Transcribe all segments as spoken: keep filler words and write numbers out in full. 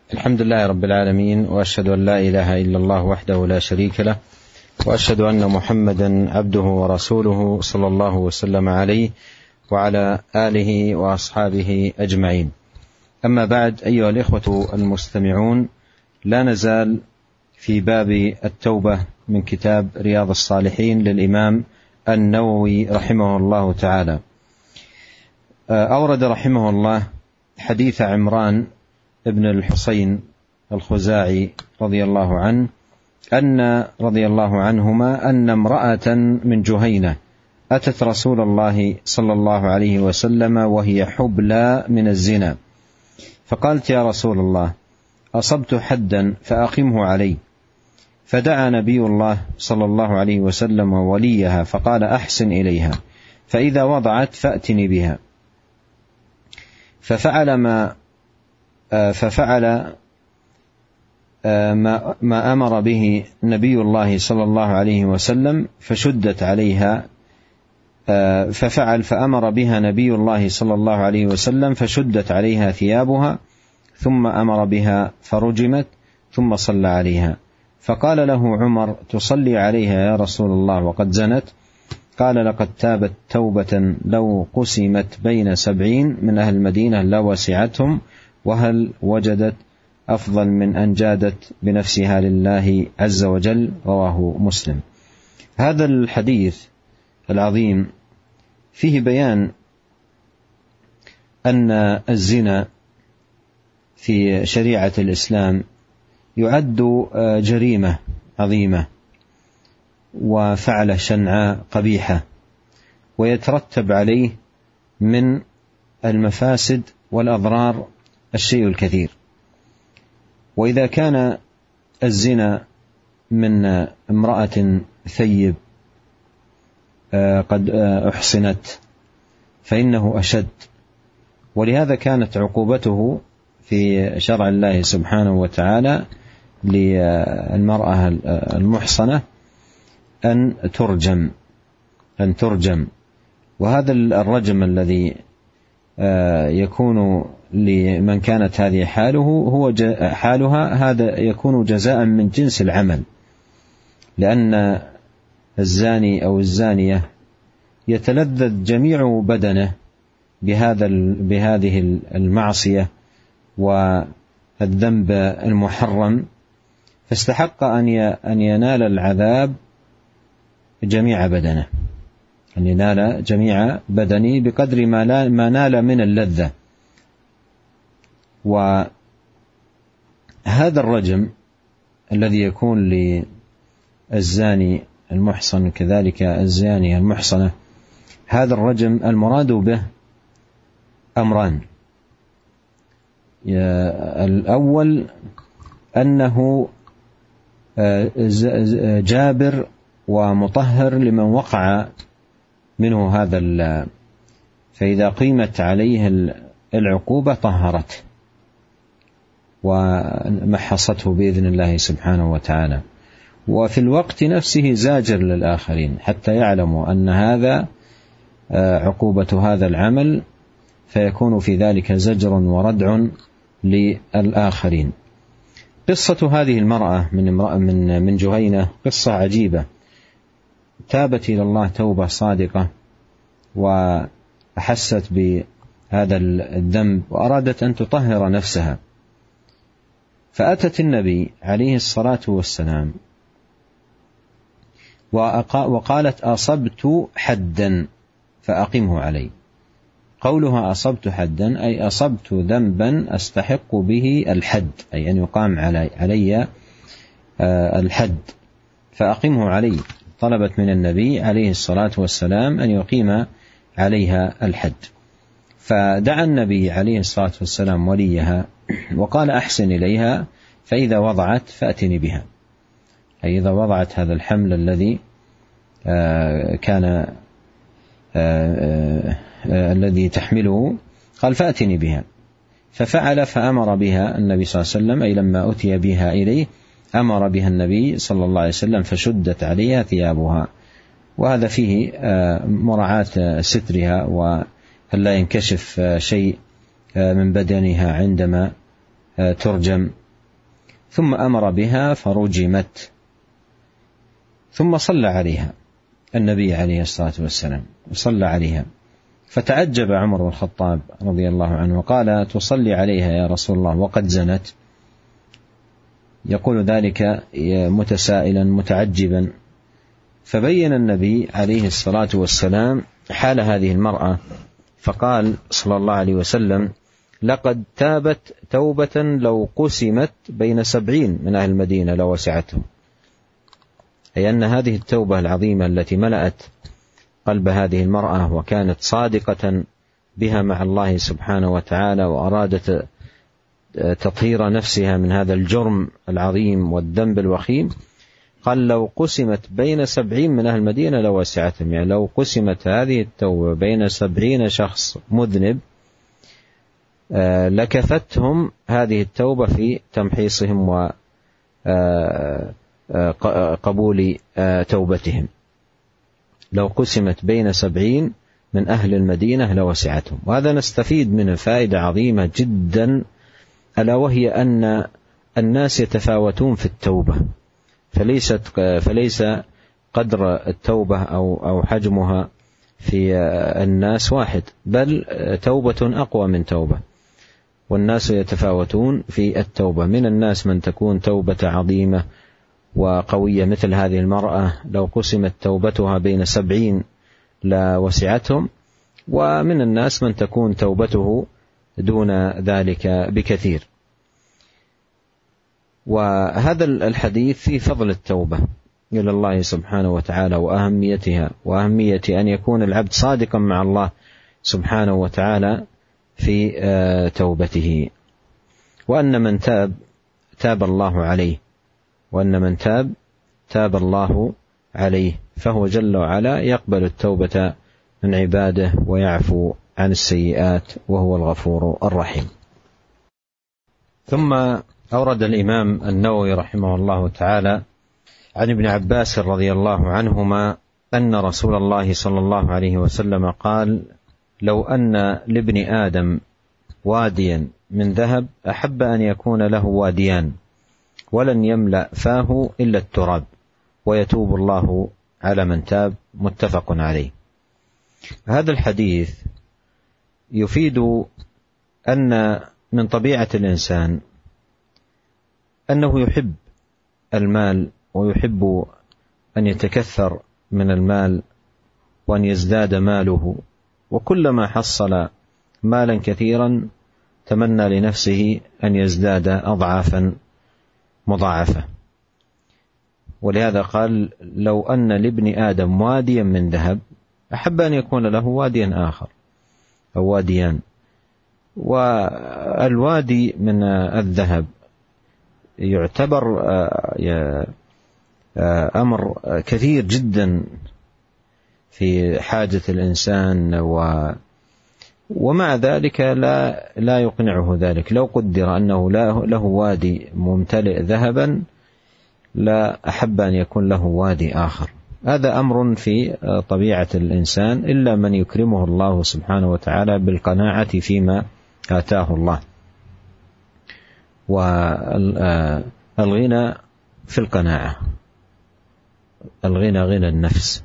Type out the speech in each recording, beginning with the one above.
الحمد لله رب العالمين، وأشهد أن لا إله إلا الله وحده لا شريك له، وأشهد أن محمدا عبده ورسوله صلى الله وسلم عليه وعلى آله وأصحابه أجمعين. أما بعد، أيها الإخوة المستمعون، لا نزال في باب التوبة من كتاب رياض الصالحين للإمام النووي رحمه الله تعالى. أورد رحمه الله حديث عمران ابن الحصين الخزاعي رضي الله عنه أن رضي الله عنهما أن امرأة من جهينة أتت رسول الله صلى الله عليه وسلم وهي حبلى من الزنا، فقالت: يا رسول الله، أصبت حدا فأقمه علي. فدعا نبي الله صلى الله عليه وسلم وليها فقال: أحسن إليها، فإذا وضعت فأتني بها. ففعل ما ففعل ما, ما أمر به نبي الله صلى الله عليه وسلم، فشدت عليها ففعل فأمر بها نبي الله صلى الله عليه وسلم فشدت عليها ثيابها، ثم أمر بها فرجمت، ثم صلى عليها. فقال له عمر: تصلي عليها يا رسول الله وقد زنت؟ قال: لقد تابت توبة لو قسمت بين سبعين من أهل المدينة لوسعتهم، وهل وجدت أفضل من أن جادت بنفسها لله عز وجل. رواه مسلم. هذا الحديث العظيم فيه بيان أن الزنا في شريعة الإسلام يعد جريمة عظيمة وفعل شنعاء قبيحة، ويترتب عليه من المفاسد والأضرار الشيء الكثير. وإذا كان الزنا من امرأة ثيب قد أحصنت فإنه أشد، ولهذا كانت عقوبته في شرع الله سبحانه وتعالى للمرأة المحصنة أن ترجم أن ترجم وهذا الرجم الذي يكون لمن كانت هذه حاله هو حالها هذا يكون جزاء من جنس العمل، لأن الزاني أو الزانية يتلذذ جميع بدنه بهذا بهذه المعصية والذنب المحرم، فاستحق أن ينال العذاب جميع بدنه، أن ينال جميع بدنه بقدر ما نال من اللذة. وهذا الرجم الذي يكون للزاني المحصن كذلك الزانية المحصنة، هذا الرجم المراد به أمران: الأول أنه جابر ومطهر لمن وقع منه هذا، فإذا قيمت عليه العقوبة طهرته ومحصته بإذن الله سبحانه وتعالى. وفي الوقت نفسه زاجر للآخرين حتى يعلموا أن هذا عقوبة هذا العمل، فيكون في ذلك زجر وردع للآخرين. قصة هذه المرأة من امرأة من من جهينة قصة عجيبة، تابت إلى الله توبة صادقة وأحست بهذا الذنب وأرادت أن تطهر نفسها، فأتت النبي عليه الصلاة والسلام وقالت: أصبت حدا فأقمه علي. قولها أصبت حدا أي أصبت ذنبا أستحق به الحد، أي أن يقام علي, علي الحد، فأقمه علي. طلبت من النبي عليه الصلاة والسلام أن يقيم عليها الحد، فدعا النبي عليه الصلاة والسلام وليها وقال: أحسن إليها، فإذا وضعت فأتني بها، أي إذا وضعت هذا الحمل الذي كان الذي تحمله، قال: فأتني بها. ففعل فأمر بها النبي صلى الله عليه وسلم، أي لما أتي بها إليه أمر بها النبي صلى الله عليه وسلم فشدت عليها ثيابها. وهذا فيه مراعاة سترها وألا ينكشف شيء من بدنها عندما ترجم، ثم أمر بها فرجمت، ثم صلى عليها النبي عليه الصلاة والسلام، صلى عليها، فتعجب عمر بن الخطاب رضي الله عنه وقال: تصلي عليها يا رسول الله وقد زنت؟ يقول ذلك متسائلا متعجبا. فبين النبي عليه الصلاة والسلام حال هذه المرأة، فقال صلى الله عليه وسلم: لقد تابت توبة لو قسمت بين سبعين من أهل المدينة لوسعتهم، أي أن هذه التوبة العظيمة التي ملأت قلب هذه المرأة وكانت صادقة بها مع الله سبحانه وتعالى، وأرادت تطهير نفسها من هذا الجرم العظيم والذنب الوخيم، قال: لو قسمت بين سبعين من أهل المدينة لوسعتهم، يعني لو قسمت هذه التوبة بين سبعين شخص مذنب لكفتهم هذه التوبة في تمحيصهم وقبول توبتهم. لو قسمت بين سبعين من أهل المدينة لوسعتهم. وهذا نستفيد منه فائدة عظيمة جدا، ألا وهي أن الناس يتفاوتون في التوبة، فليست فليس قدر التوبة أو أو حجمها في الناس واحد، بل توبة أقوى من توبة، والناس يتفاوتون في التوبة. من الناس من تكون توبة عظيمة وقوية مثل هذه المرأة لو قسمت توبتها بين سبعين لوسعتهم، ومن الناس من تكون توبته دون ذلك بكثير. وهذا الحديث في فضل التوبة إلى الله سبحانه وتعالى وأهميتها، وأهمية أن يكون العبد صادقا مع الله سبحانه وتعالى في توبته، وأن من تاب تاب الله عليه، وأن من تاب تاب الله عليه، فهو جل وعلا يقبل التوبة من عباده ويعفو عن السيئات، وهو الغفور الرحيم. ثم أورد الإمام النووي رحمه الله تعالى عن ابن عباس رضي الله عنهما أن رسول الله صلى الله عليه وسلم قال: لو أن لابن آدم واديا من ذهب أحب أن يكون له واديان ولن يملأ فاه إلا التراب ويتوب الله على من تاب. متفق عليه. هذا الحديث يفيد أن من طبيعة الإنسان أنه يحب المال ويحب أن يتكثر من المال وأن يزداد ماله، وكلما حصل مالا كثيرا تمنى لنفسه أن يزداد أضعافا مضاعفة. ولهذا قال: لو أن لابن آدم واديا من ذهب أحب أن يكون له واديا آخر أو واديان. والوادي من الذهب يعتبر أمر كثير جدا في حاجة الإنسان، و ومع ذلك لا لا يقنعه ذلك. لو قدر أنه له وادي ممتلئ ذهبا لا أحب أن يكون له وادي آخر. هذا أمر في طبيعة الإنسان، إلا من يكرمه الله سبحانه وتعالى بالقناعة فيما آتاه الله. والغنى في القناعة، الغنى غنى النفس.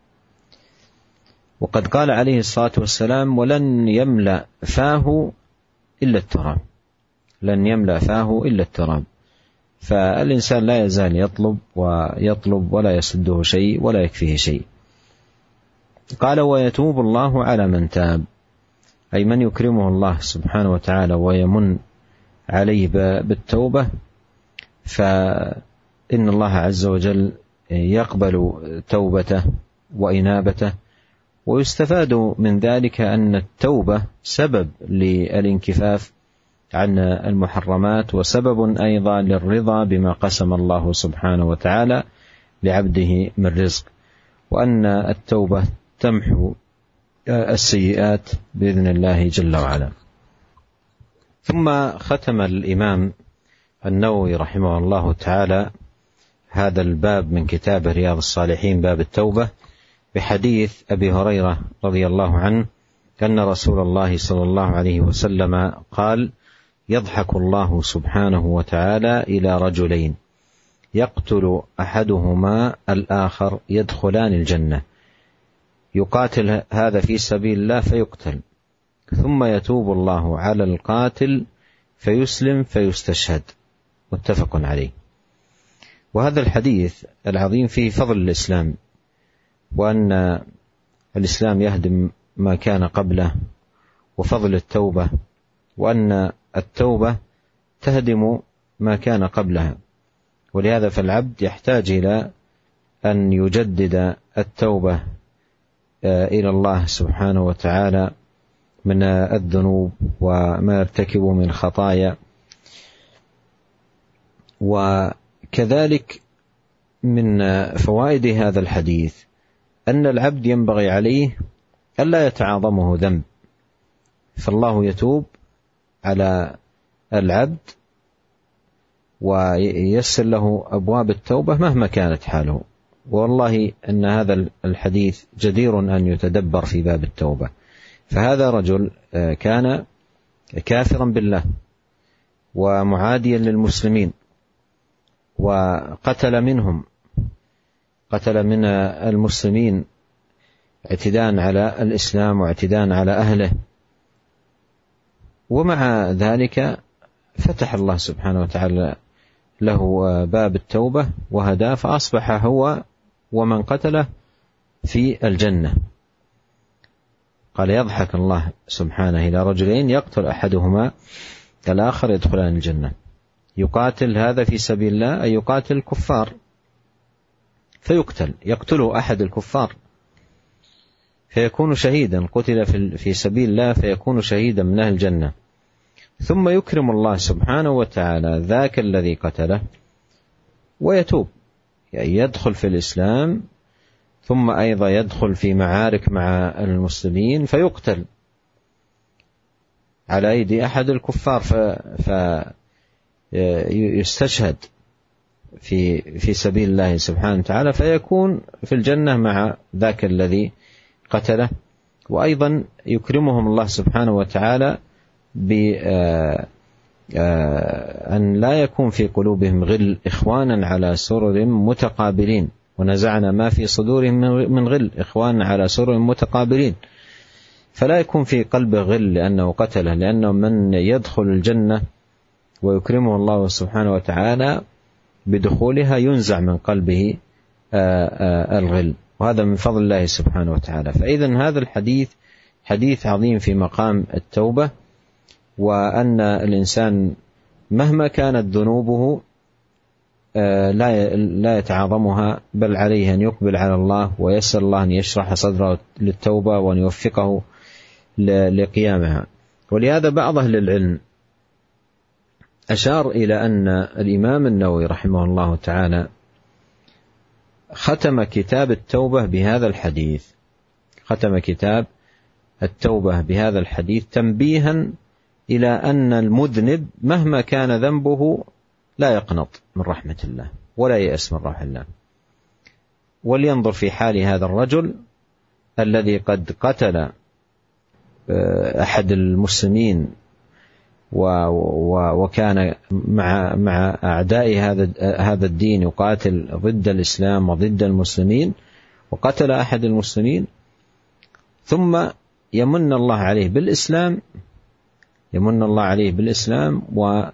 وقد قال عليه الصلاة والسلام: ولن يملأ فاه إلا التراب، لن يملأ فاه إلا التراب. فالإنسان لا يزال يطلب ويطلب ولا يسده شيء ولا يكفيه شيء. قال: ويتوب الله على من تاب، أي من يكرمه الله سبحانه وتعالى ويمن عليه بالتوبة، فإن الله عز وجل يقبل توبته وإنابته. ويستفاد من ذلك أن التوبة سبب للانكفاف عن المحرمات، وسبب أيضا للرضا بما قسم الله سبحانه وتعالى لعبده من رزق، وأن التوبة تمحو السيئات بإذن الله جل وعلا. ثم ختم الإمام النووي رحمه الله تعالى هذا الباب من كتاب رياض الصالحين، باب التوبة، بحديث أبي هريرة رضي الله عنه أن رسول الله صلى الله عليه وسلم قال: يضحك الله سبحانه وتعالى إلى رجلين يقتل أحدهما الآخر يدخلان الجنة، يقاتل هذا في سبيل الله فيقتل، ثم يتوب الله على القاتل فيسلم فيستشهد، متفق عليه. وهذا الحديث العظيم فيه فضل الإسلام، وأن الإسلام يهدم ما كان قبله، وفضل التوبة، وأن التوبة تهدم ما كان قبلها. ولهذا فالعبد يحتاج إلى أن يجدد التوبة إلى الله سبحانه وتعالى من الذنوب وما يرتكب من خطايا. وكذلك من فوائد هذا الحديث أن العبد ينبغي عليه ألا يتعاظمه ذنب، فالله يتوب على العبد وييسر له أبواب التوبة مهما كانت حاله. والله أن هذا الحديث جدير أن يتدبر في باب التوبة. فهذا رجل كان كافرا بالله ومعاديا للمسلمين، وقتل منهم قتل من المسلمين اعتداء على الإسلام واعتداء على أهله، ومع ذلك فتح الله سبحانه وتعالى له باب التوبة وهداه، فأصبح هو ومن قتله في الجنة. قال يضحك الله سبحانه إلى رجلين يقتل أحدهما الآخر يدخلان الجنة، يقاتل هذا في سبيل الله، أي يقاتل الكفار فيقتل، يقتله أحد الكفار فيكون شهيدا، قتل في سبيل الله فيكون شهيدا من أهل الجنة. ثم يكرم الله سبحانه وتعالى ذاك الذي قتله ويتوب، يعني يدخل في الإسلام، ثم أيضا يدخل في معارك مع المسلمين فيقتل على أيدي أحد الكفار فيستشهد في في سبيل الله سبحانه وتعالى، فيكون في الجنة مع ذاك الذي قتله. وأيضا يكرمهم الله سبحانه وتعالى بأن لا يكون في قلوبهم غل، إخوانا على سرر متقابلين، ونزعنا ما في صدورهم من غل، إخوانا على سرر متقابلين. فلا يكون في قلبه غل لأنه قتله، لأنه من يدخل الجنة ويكرمه الله سبحانه وتعالى بدخولها ينزع من قلبه الغل، وهذا من فضل الله سبحانه وتعالى. فإذن هذا الحديث حديث عظيم في مقام التوبة، وأن الإنسان مهما كانت ذنوبه لا يتعاظمها، بل عليه أن يقبل على الله ويسأل الله أن يشرح صدره للتوبة وأن يوفقه لقيامها. ولهذا بعض أهل العلم أشار إلى أن الإمام النووي رحمه الله تعالى ختم كتاب التوبة بهذا الحديث، ختم كتاب التوبة بهذا الحديث تنبيها إلى أن المذنب مهما كان ذنبه لا يقنط من رحمة الله ولا يأس من روح الله. ولينظر في حال هذا الرجل الذي قد قتل أحد المسلمين وكان مع مع أعداء هذا هذا الدين يقاتل ضد الإسلام وضد المسلمين، وقتل أحد المسلمين، ثم يمن الله عليه بالإسلام يمن الله عليه بالإسلام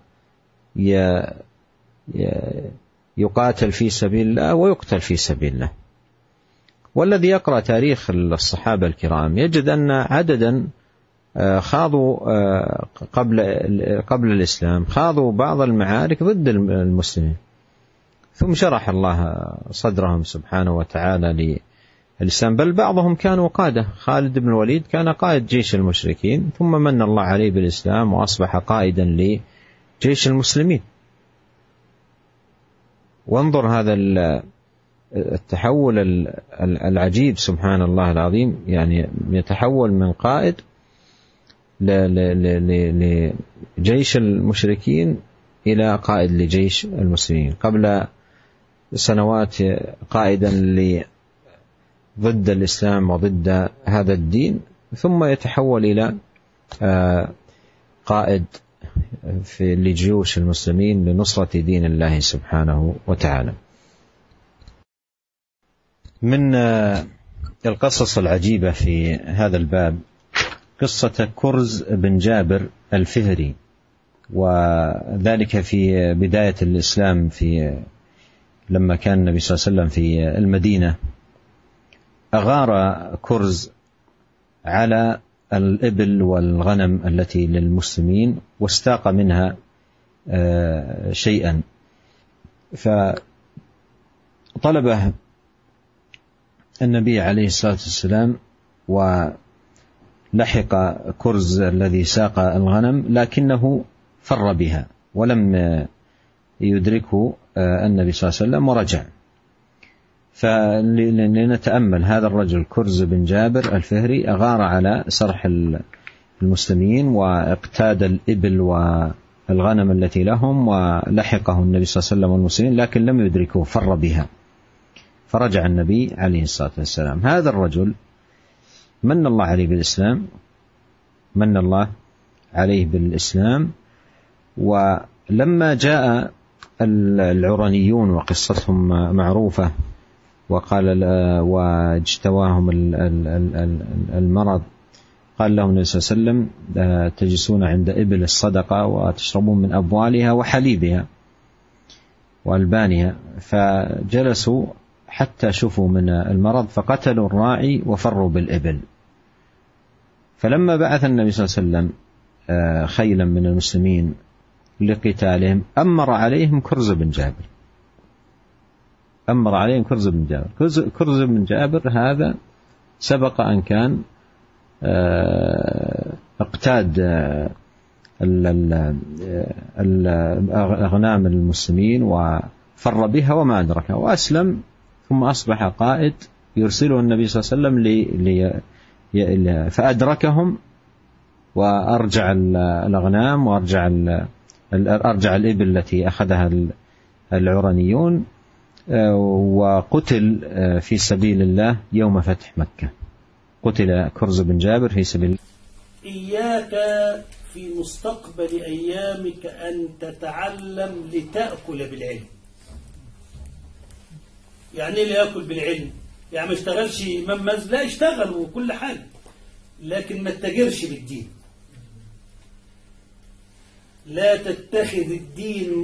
ويقاتل في سبيل الله ويقتل في سبيل الله. والذي يقرأ تاريخ الصحابة الكرام يجد أن عددا خاضوا قبل قبل الإسلام خاضوا بعض المعارك ضد المسلمين، ثم شرح الله صدرهم سبحانه وتعالى للإسلام، بل بعضهم كانوا قادة. خالد بن الوليد كان قائد جيش المشركين، ثم من الله عليه بالإسلام وأصبح قائدا لجيش المسلمين. وانظر هذا التحول العجيب سبحان الله العظيم، يعني يتحول من قائد لجيش المشركين إلى قائد لجيش المسلمين، قبل سنوات قائدا ضد الإسلام وضد هذا الدين، ثم يتحول إلى قائد في لجيوش المسلمين لنصرة دين الله سبحانه وتعالى. من القصص العجيبة في هذا الباب قصة كرز بن جابر الفهري، وذلك في بداية الإسلام، في لما كان النبي صلى الله عليه وسلم في المدينة أغار كرز على الإبل والغنم التي للمسلمين واستاق منها شيئا، فطلبه النبي عليه الصلاة والسلام ولحق كرز الذي ساق الغنم، لكنه فر بها ولم يدركه النبي صلى الله عليه وسلم ورجع. فلنتأمل هذا الرجل كرز بن جابر الفهري أغار على سرح المسلمين واقتاد الإبل والغنم التي لهم، ولحقه النبي صلى الله عليه وسلم والمسلمين لكن لم يدركه، فر بها، فرجع النبي عليه الصلاة والسلام. هذا الرجل من الله عليه بالإسلام، من الله عليه بالإسلام ولما جاء العرنيون وقصتهم معروفة، وقال واجتواهم المرض، قال لهم النبي صلى الله عليه وسلم تجلسون عند إبل الصدقة وتشربون من أبوالها وحليبها وألبانها، فجلسوا حتى شفوا من المرض فقتلوا الراعي وفروا بالإبل. فلما بعث النبي صلى الله عليه وسلم خيلا من المسلمين لقتالهم أمر عليهم كرز بن جابر، أمر عليهم كرز بن جابر. كرز بن جابر هذا سبق أن كان اقتاد الأغنام المسلمين وفر بها وما أدركها وأسلم، ثم أصبح قائد يرسله النبي صلى الله عليه وسلم لي فأدركهم وأرجع الأغنام وأرجع أرجع الإبل التي أخذها العرنيون، وقتل في سبيل الله يوم فتح مكة. قتل كرز بن جابر في سبيل الله. إياك في مستقبل أيامك أن تتعلم لتأكل بالعلم. يعني اللي يأكل بالعلم يعني ما اشتغلش إمام مسجد، لا اشتغل وكل حاجة، لكن ما تتاجرش بالدين. لا تتخذ الدين